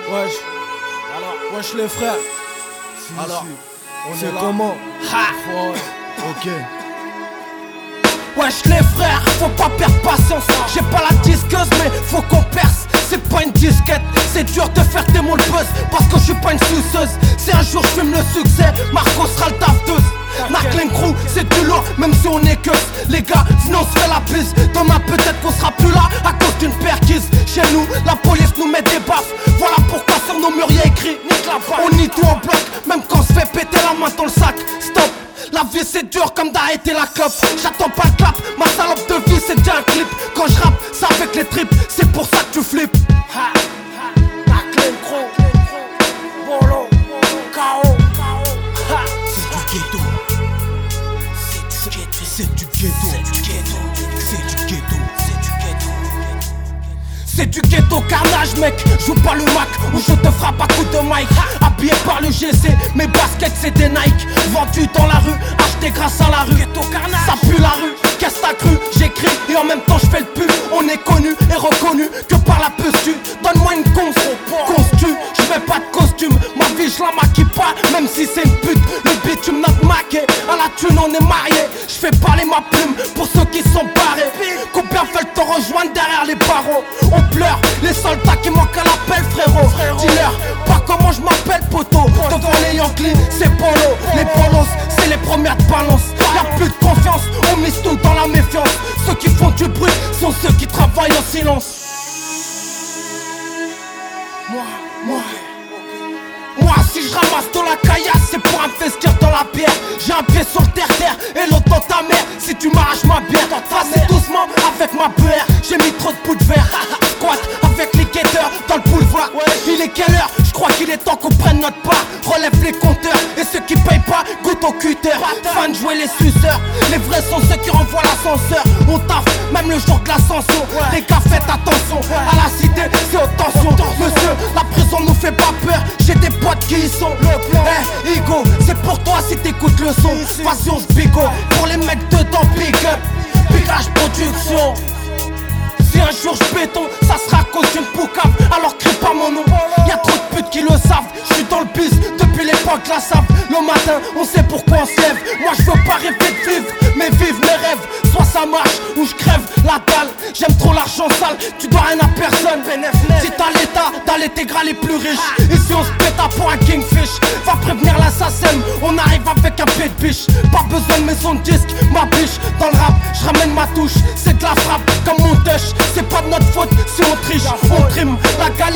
Wesh. Alors, wesh les frères. Alors, on est comment? Ok. Wesh les frères, faut pas perdre patience. J'ai pas la disqueuse mais faut qu'on perce. C'est pas une disquette, c'est dur de faire tes mots le buzz. Parce que je suis pas une suceuse. Si un jour je fume le succès, Marco sera le tafteuse. Naklen Crew, c'est du lourd, même si on est que les gars, venez on se fait la bise. Demain peut-être qu'on sera plus là à cause d'une perquise. Chez nous, la police nous met des baffes. Voilà pourquoi sur nos murs y'a écrit nique la balle. On nie tout en bloc, même quand on se fait péter la main dans le sac. Stop, la vie c'est dur comme d'arrêter la clope. J'attends pas le clap, ma salope de vie c'est déjà un clip. Quand je rappe, c'est avec les tripes, c'est pour ça que tu flippes. Naklen Crew, Bolo, KO. C'est du ghetto. C'est du ghetto, c'est du ghetto, c'est du ghetto, c'est du ghetto. C'est du ghetto carnage mec, joue pas le Mac ou je te frappe à coups de mic. Habillé par le GC, mes baskets c'est des Nike. Vendu dans la rue, acheté grâce à la rue. Ghetto carnage, ça pue la rue, qu'est-ce t'as cru? J'écris et en même temps je fais le pub. On est connu et reconnu que par la posture. Donne-moi une constu, je fais pas de costume. Ma vie je la maquille pas, même si c'est une pute. Le bitume n'a pas maqué, à la thune on est marié. Je fais parler ma plume pour ceux qui sont barrés. Combien veulent te rejoindre derrière les barreaux? On pleure, les soldats qui manquent à l'appel frérot. Dis-leur pas comment je m'appelle poteau. Devant les Yankees c'est Polo. Les Polos c'est les premières de balance. Y'a plus de confiance, on mise tout dans la méfiance. Ceux qui font du bruit sont ceux qui travaillent en silence. Moi si je ramasse de la caillasse c'est pour investir dans la bière. J'ai un pied sur le terre-terre et l'autre dans ta mère. Si tu m'arraches ma bière, vas-y doucement avec ma PR. J'ai mis trop de bouts de verre. Squat avec les guetteurs dans le boulevard. Il est quelle heure? Je crois qu'il est temps qu'on prenne notre part. Relève les compteurs et ceux qui payent pas goûtent au cutter. Fin de jouer les suceurs. Les vrais sont ceux qui renvoient l'ascenseur. On taffe même le jour de l'ascension. Les gars faites attention, à la cité c'est haute tension. Monsieur, la prison nous fait pas peur. J'ai des potes qui y sont. Eh Igo, c'est pour toi si t'écoutes le son. Vas-y on se bigo, pour les mecs dedans big up. Bigage production. Si un jour je béton, ça sera à cause d'une poucave. Alors crie pas mon nom, y'a trop de putes qui le savent. Je suis dans le bus depuis l'époque la save. Le matin, on sait pourquoi on se lève. Moi je veux pas rêver de vivre, mais vivre mes rêves. Soit ça marche ou je crève la dalle. J'aime trop l'argent sale, tu dois rien à personne. Si t'as l'état, t'as l'intégrale les plus riches. Ici on se péta pour un kingfish. Va prévenir l'assassin, on arrive avec un pied de biche. Pas besoin de maison de disque, ma biche. Dans le rap, je ramène ma touche. C'est de la frappe comme mon touch. C'est pas de notre faute si on triche, on trime. La galère